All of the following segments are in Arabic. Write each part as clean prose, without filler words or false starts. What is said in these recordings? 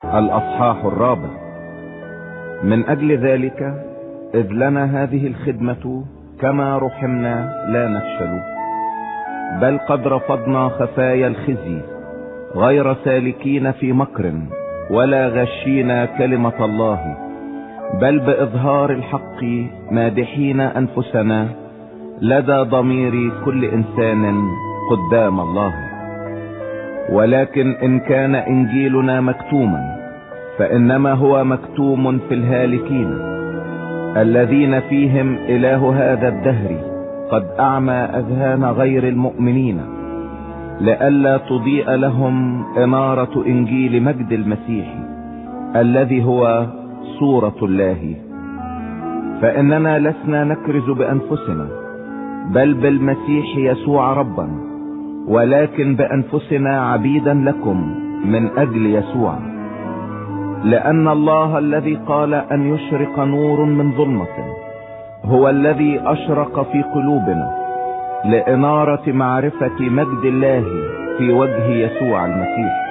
الأصحاح 4. من أجل ذلك إذ لنا هذه الخدمة كما رحمنا لا نفشل، بل قد رفضنا خفايا الخزي، غير سالكين في مكر ولا غشين كلمة الله، بل بإظهار الحق مادحين أنفسنا لدى ضمير كل إنسان قدام الله. ولكن إن كان إنجيلنا مكتوما فإنما هو مكتوم في الهالكين الذين فيهم إله هذا الدهر قد أعمى أذهان غير المؤمنين، لئلا تضيء لهم إنارة إنجيل مجد المسيح الذي هو صورة الله. فإننا لسنا نكرز بأنفسنا، بل بالمسيح يسوع ربا، ولكن بأنفسنا عبيدا لكم من أجل يسوع، لأن الله الذي قال أن يشرق نور من ظلمة هو الذي أشرق في قلوبنا لإنارة معرفة مجد الله في وجه يسوع المسيح.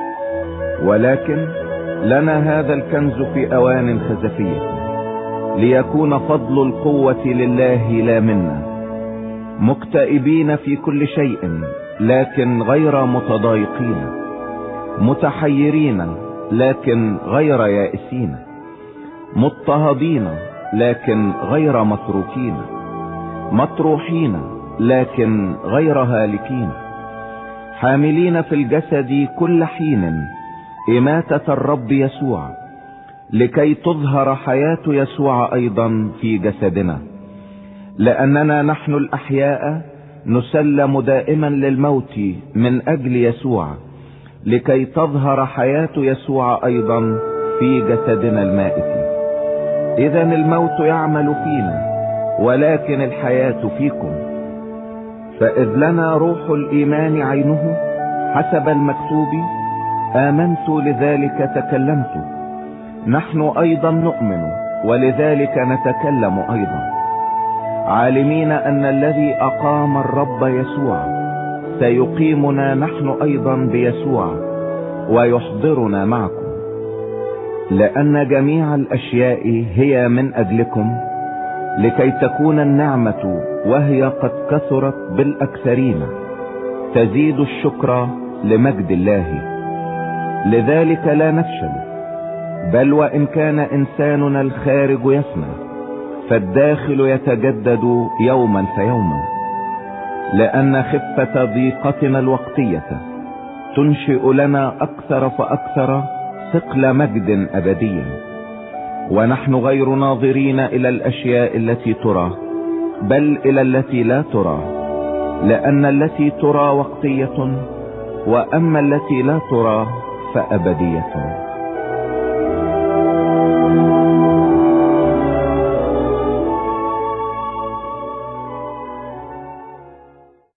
ولكن لنا هذا الكنز في أوان خزفية، ليكون فضل القوة لله لا منا، مكتئبين في كل شيء لكن غير متضايقين، متحيرين لكن غير يائسين، مضطهدين لكن غير متروكين، مطروحين لكن غير هالكين، حاملين في الجسد كل حين إماتة الرب يسوع، لكي تظهر حياة يسوع أيضا في جسدنا. لأننا نحن الأحياء نسلم دائما للموت من أجل يسوع، لكي تظهر حياة يسوع أيضا في جسدنا المائت. إذن الموت يعمل فينا ولكن الحياة فيكم. فإذ لنا روح الإيمان عينه حسب المكتوب: آمنت لذلك تكلمت. نحن أيضا نؤمن ولذلك نتكلم أيضا، عالمين أن الذي أقام الرب يسوع سيقيمنا نحن أيضا بيسوع ويحضرنا معكم. لأن جميع الأشياء هي من أجلكم، لكي تكون النعمة وهي قد كثرت بالأكثرين تزيد الشكر لمجد الله. لذلك لا نفشل، بل وإن كان إنساننا الخارج يفنى فالداخل يتجدد يوما فيوما، لأن خفة ضيقتنا الوقتية تنشئ لنا أكثر فأكثر ثقل مجد أبدي، ونحن غير ناظرين إلى الأشياء التي ترى بل إلى التي لا ترى، لأن التي ترى وقتية وأما التي لا ترى فأبدية.